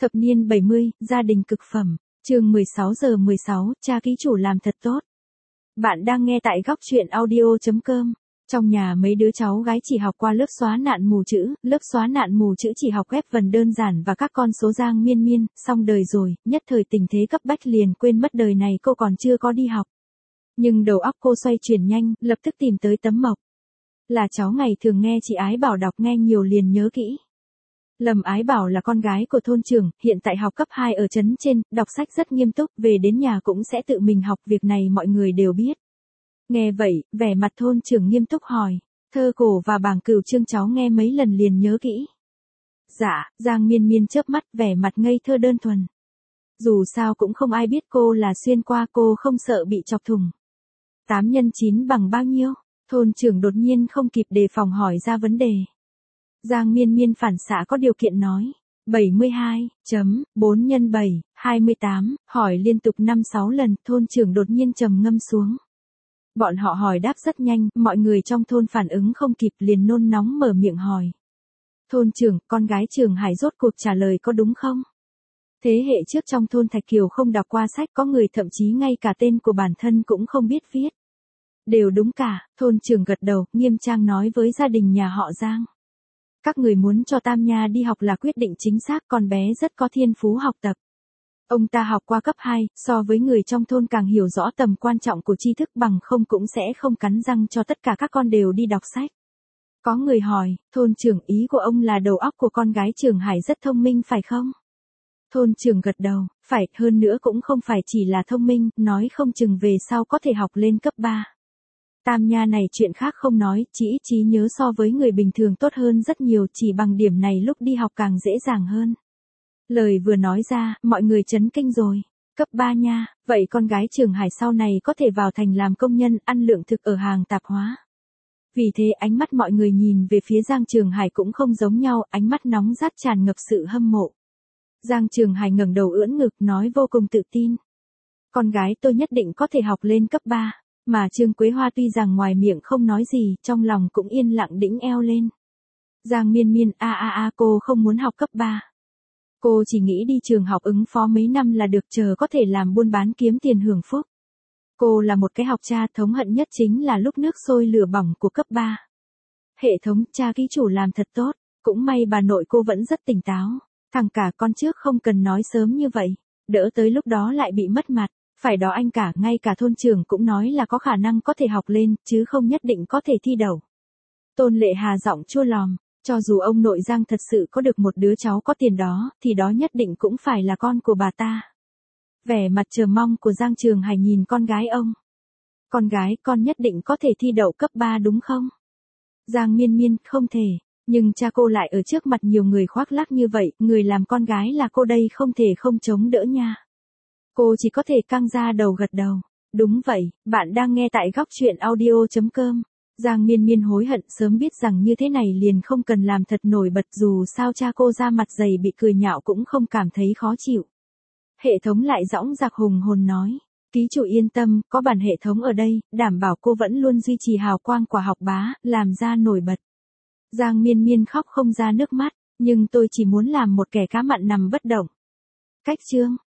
Thập niên 70, gia đình cực phẩm, chương 16:16, cha ký chủ làm thật tốt. Bạn đang nghe tại góc truyện audio.com. Trong nhà mấy đứa cháu gái chỉ học qua lớp xóa nạn mù chữ, lớp xóa nạn mù chữ chỉ học ghép vần đơn giản và các con số giang miên miên, xong đời rồi, nhất thời tình thế cấp bách liền quên mất đời này cô còn chưa có đi học. Nhưng đầu óc cô xoay chuyển nhanh, lập tức tìm tới tấm mộc. Là cháu ngày thường nghe chị Ái Bảo đọc nghe nhiều liền nhớ kỹ. Lâm Ái Bảo là con gái của thôn trưởng, hiện tại học cấp 2 ở trấn trên, đọc sách rất nghiêm túc, về đến nhà cũng sẽ tự mình học, việc này mọi người đều biết. Nghe vậy, vẻ mặt thôn trưởng nghiêm túc hỏi, thơ cổ và bảng cửu chương cháu nghe mấy lần liền nhớ kỹ. Dạ, Giang Miên Miên chớp mắt, vẻ mặt ngây thơ đơn thuần. Dù sao cũng không ai biết cô là xuyên qua, cô không sợ bị chọc thủng. 8 x 9 bằng bao nhiêu? Thôn trưởng đột nhiên không kịp đề phòng hỏi ra vấn đề. Giang Miên Miên phản xạ có điều kiện nói, 72.4 x 7, 28, hỏi liên tục 5-6 lần, thôn trưởng đột nhiên trầm ngâm xuống. Bọn họ hỏi đáp rất nhanh, mọi người trong thôn phản ứng không kịp liền nôn nóng mở miệng hỏi. Thôn trưởng, con gái Trường Hải rốt cuộc trả lời có đúng không? Thế hệ trước trong thôn Thạch Kiều không đọc qua sách, có người thậm chí ngay cả tên của bản thân cũng không biết viết. Đều đúng cả, thôn trưởng gật đầu, nghiêm trang nói với gia đình nhà họ Giang. Các người muốn cho Tam Nha đi học là quyết định chính xác, con bé rất có thiên phú học tập. Ông ta học qua cấp 2, so với người trong thôn càng hiểu rõ tầm quan trọng của tri thức, bằng không cũng sẽ không cắn răng cho tất cả các con đều đi đọc sách. Có người hỏi, thôn trưởng, ý của ông là đầu óc của con gái Trường Hải rất thông minh phải không? Thôn trưởng gật đầu, phải, hơn nữa cũng không phải chỉ là thông minh, nói không chừng về sau có thể học lên cấp 3. Tam Nha này chuyện khác không nói, chỉ trí nhớ so với người bình thường tốt hơn rất nhiều, chỉ bằng điểm này lúc đi học càng dễ dàng hơn. Lời vừa nói ra, mọi người chấn kinh rồi. Cấp 3 nha, vậy con gái Trường Hải sau này có thể vào thành làm công nhân, ăn lượng thực ở hàng tạp hóa. Vì thế ánh mắt mọi người nhìn về phía Giang Trường Hải cũng không giống nhau, ánh mắt nóng rát tràn ngập sự hâm mộ. Giang Trường Hải ngẩng đầu ưỡn ngực nói vô cùng tự tin. Con gái tôi nhất định có thể học lên cấp 3. Mà Trương Quế Hoa tuy rằng ngoài miệng không nói gì, trong lòng cũng yên lặng đĩnh eo lên. Giang Miên Miên, cô không muốn học cấp 3. Cô chỉ nghĩ đi trường học ứng phó mấy năm là được, chờ có thể làm buôn bán kiếm tiền hưởng phúc. Cô là một cái học cha, thống hận nhất chính là lúc nước sôi lửa bỏng của cấp 3. Hệ thống, cha ký chủ làm thật tốt, cũng may bà nội cô vẫn rất tỉnh táo. Thằng cả con trước không cần nói sớm như vậy, đỡ tới lúc đó lại bị mất mặt. Phải đó anh cả, ngay cả thôn trưởng cũng nói là có khả năng có thể học lên, chứ không nhất định có thể thi đậu. Tôn Lệ Hà giọng chua lòm, cho dù ông nội Giang thật sự có được một đứa cháu có tiền đó, thì đó nhất định cũng phải là con của bà ta. Vẻ mặt chờ mong của Giang Trường Hải nhìn con gái ông. Con gái, con nhất định có thể thi đậu cấp 3 đúng không? Giang Miên Miên, không thể, nhưng cha cô lại ở trước mặt nhiều người khoác lác như vậy, người làm con gái là cô đây, không thể không chống đỡ nha. Cô chỉ có thể căng ra đầu gật đầu. Đúng vậy, bạn đang nghe tại góc truyện audio.com. Giang Miên Miên hối hận, sớm biết rằng như thế này liền không cần làm thật nổi bật, dù sao cha cô ra mặt dày bị cười nhạo cũng không cảm thấy khó chịu. Hệ thống lại dõng dạc hùng hồn nói. Ký chủ yên tâm, có bản hệ thống ở đây, đảm bảo cô vẫn luôn duy trì hào quang của học bá, làm ra nổi bật. Giang Miên Miên khóc không ra nước mắt, nhưng tôi chỉ muốn làm một kẻ cá mặn nằm bất động. Cách chương.